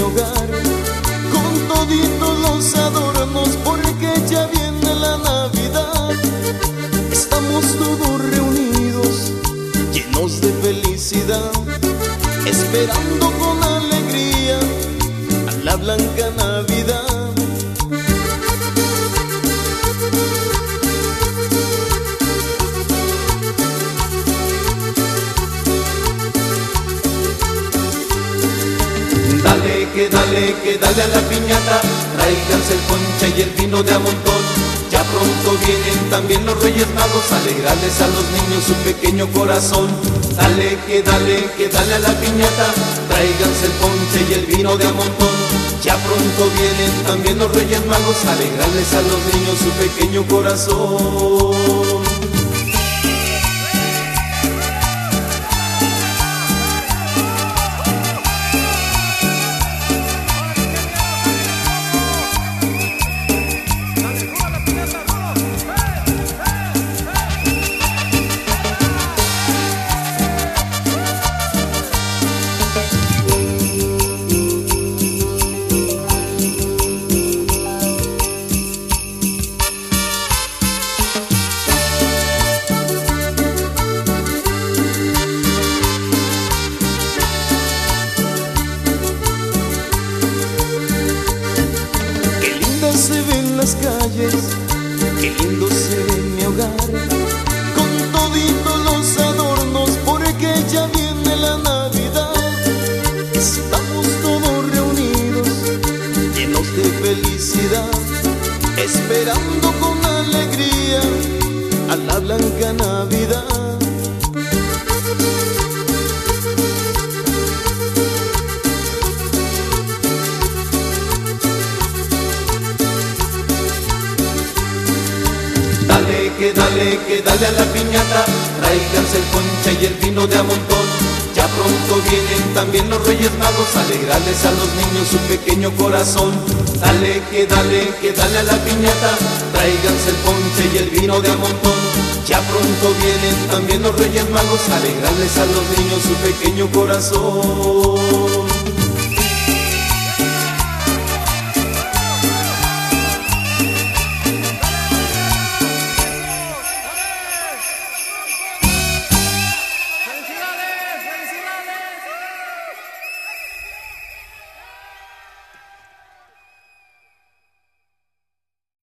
hogar, con toditos los adornos, porque ya viene la Navidad. Estamos todos reunidos, llenos de felicidad, esperando con alegría a la blanca Navidad. Que dale a la piñata, tráiganse el ponche y el vino de a montón. Ya pronto vienen también los Reyes Magos a alegrarles a los niños su pequeño corazón. Dale a la piñata, tráiganse el ponche y el vino de a montón. Ya pronto vienen también los Reyes Magos a alegrarles a los niños su pequeño corazón. Se ven las calles, qué lindo se ve mi hogar, con toditos los adornos, porque ya viene la Navidad. Estamos todos reunidos, llenos de felicidad, esperando con alegría a la blanca Navidad. Que dale a la piñata, tráiganse el ponche y el vino de a montón. Ya pronto vienen también los Reyes Magos a alegrarles a los niños su pequeño corazón. Dale a la piñata, tráiganse el ponche y el vino de a montón. Ya pronto vienen también los Reyes Magos a alegrarles a los niños su pequeño corazón.